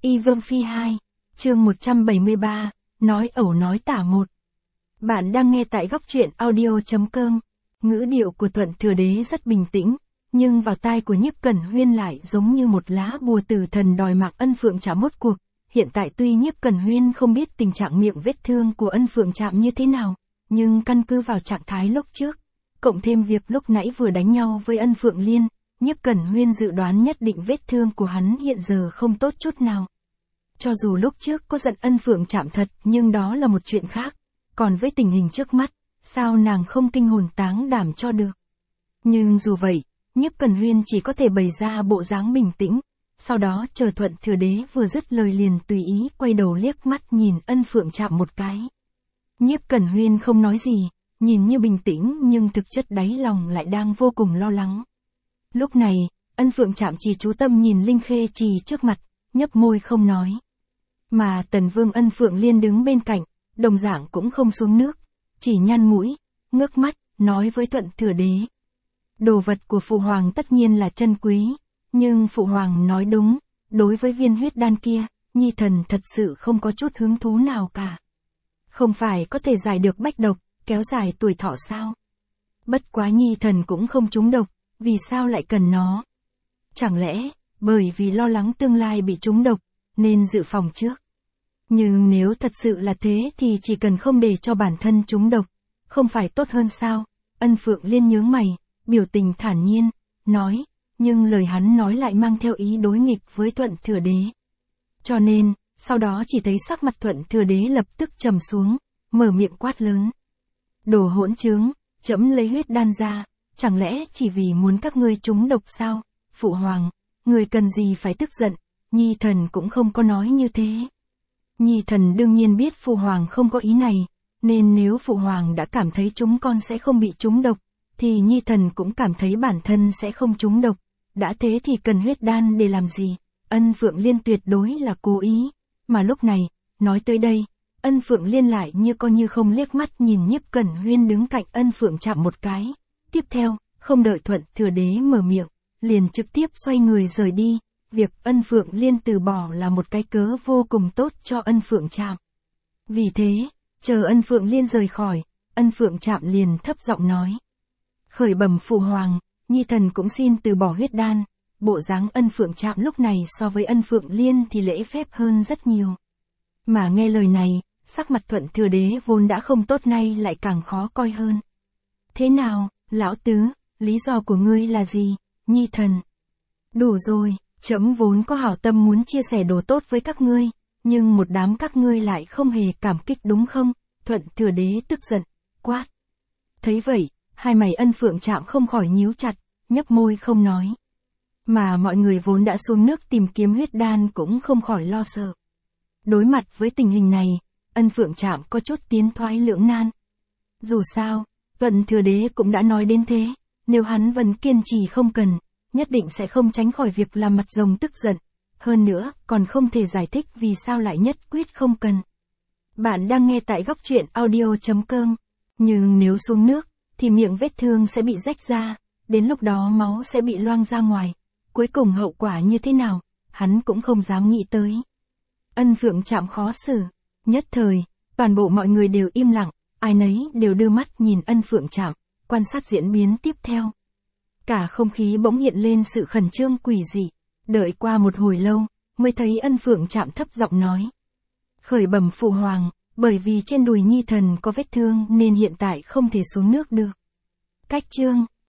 Y Vương Phi 2, chương 173, nói ẩu nói tả một. Bạn đang nghe tại góc truyện audio.com. Ngữ điệu của Thuận Thừa Đế rất bình tĩnh, nhưng vào tai của Nhiếp Cẩn Huyên lại giống như một lá bùa tử thần đòi mạng Ân Phượng Trạm mốt cuộc. Hiện tại tuy Nhiếp Cẩn Huyên không biết tình trạng miệng vết thương của Ân Phượng Trạm như thế nào, nhưng căn cứ vào trạng thái lúc trước, cộng thêm việc lúc nãy vừa đánh nhau với Ân Phượng Liên, Nhiếp Cẩn Huyên dự đoán nhất định vết thương của hắn hiện giờ không tốt chút nào. Cho dù lúc trước có giận Ân Phượng Trạm thật, nhưng đó là một chuyện khác. Còn với tình hình trước mắt, sao nàng không kinh hồn táng đảm cho được. Nhưng dù vậy, Nhiếp Cẩn Huyên chỉ có thể bày ra bộ dáng bình tĩnh, sau đó chờ Thuận Thừa Đế vừa dứt lời liền tùy ý quay đầu liếc mắt nhìn Ân Phượng Trạm một cái. Nhiếp Cẩn Huyên không nói gì, nhìn như bình tĩnh nhưng thực chất đáy lòng lại đang vô cùng lo lắng. Lúc này, Ân Phượng Trạm chỉ chú tâm nhìn Linh Khê Trì trước mặt, nhấp môi không nói. Mà Tần Vương Ân Phượng Liên đứng bên cạnh, đồng dạng cũng không xuống nước, chỉ nhăn mũi, ngước mắt, nói với Thuận Thừa Đế. Đồ vật của Phụ Hoàng tất nhiên là chân quý, nhưng Phụ Hoàng nói đúng, đối với viên huyết đan kia, Nhi Thần thật sự không có chút hứng thú nào cả. Không phải có thể giải được bách độc, kéo dài tuổi thọ sao? Bất quá Nhi Thần cũng không trúng độc, vì sao lại cần nó? Chẳng lẽ, bởi vì lo lắng tương lai bị trúng độc, nên dự phòng trước? Nhưng nếu thật sự là thế thì chỉ cần không để cho bản thân trúng độc, không phải tốt hơn sao? Ân Phượng Liên nhướng mày, biểu tình thản nhiên, nói, nhưng lời hắn nói lại mang theo ý đối nghịch với Thuận Thừa Đế. Cho nên, sau đó chỉ thấy sắc mặt Thuận Thừa Đế lập tức trầm xuống, mở miệng quát lớn. Đồ hỗn trướng, trẫm lấy huyết đan ra, chẳng lẽ chỉ vì muốn các ngươi trúng độc sao? Phụ Hoàng, người cần gì phải tức giận, Nhi Thần cũng không có nói như thế. Nhi Thần đương nhiên biết Phụ Hoàng không có ý này, nên nếu Phụ Hoàng đã cảm thấy chúng con sẽ không bị trúng độc, thì Nhi Thần cũng cảm thấy bản thân sẽ không trúng độc, đã thế thì cần huyết đan để làm gì? Ân Phượng Liên tuyệt đối là cố ý, mà lúc này, nói tới đây, Ân Phượng Liên lại như coi như không liếc mắt nhìn Nhiếp Cẩn Huyên đứng cạnh Ân Phượng Trạm một cái, tiếp theo, không đợi Thuận Thừa Đế mở miệng, liền trực tiếp xoay người rời đi. Việc Ân Phượng Liên từ bỏ là một cái cớ vô cùng tốt cho Ân Phượng Trạm. Vì thế, chờ Ân Phượng Liên rời khỏi, Ân Phượng Trạm liền thấp giọng nói. Khởi bẩm Phụ Hoàng, Nhi Thần cũng xin từ bỏ huyết đan. Bộ dáng Ân Phượng Trạm lúc này so với Ân Phượng Liên thì lễ phép hơn rất nhiều. Mà nghe lời này, sắc mặt Thuận Thừa Đế vốn đã không tốt nay lại càng khó coi hơn. Thế nào, lão tứ, lý do của ngươi là gì, Nhi Thần? Đủ rồi. Trẫm vốn có hảo tâm muốn chia sẻ đồ tốt với các ngươi, nhưng một đám các ngươi lại không hề cảm kích đúng không? Thuận Thừa Đế tức giận, quát. Thấy vậy, hai mày Ân Phượng Trạm không khỏi nhíu chặt, nhấp môi không nói. Mà mọi người vốn đã xuống nước tìm kiếm huyết đan cũng không khỏi lo sợ. Đối mặt với tình hình này, Ân Phượng Trạm có chút tiến thoái lưỡng nan. Dù sao, Thuận Thừa Đế cũng đã nói đến thế, nếu hắn vẫn kiên trì không cần, nhất định sẽ không tránh khỏi việc làm mặt rồng tức giận. Hơn nữa, còn không thể giải thích vì sao lại nhất quyết không cần. Bạn đang nghe tại góc truyện audio.com. Nhưng nếu xuống nước, thì miệng vết thương sẽ bị rách ra, đến lúc đó máu sẽ bị loang ra ngoài. Cuối cùng hậu quả như thế nào, hắn cũng không dám nghĩ tới. Ân Phượng Trạm khó xử. Nhất thời, toàn bộ mọi người đều im lặng, ai nấy đều đưa mắt nhìn Ân Phượng Trạm, quan sát diễn biến tiếp theo. Cả không khí bỗng hiện lên sự khẩn trương quỷ dị, đợi qua một hồi lâu, mới thấy Ân Phượng Trạm thấp giọng nói. Khởi bẩm Phụ Hoàng, bởi vì trên đùi Nhi Thần có vết thương nên hiện tại không thể xuống nước được. Cách chương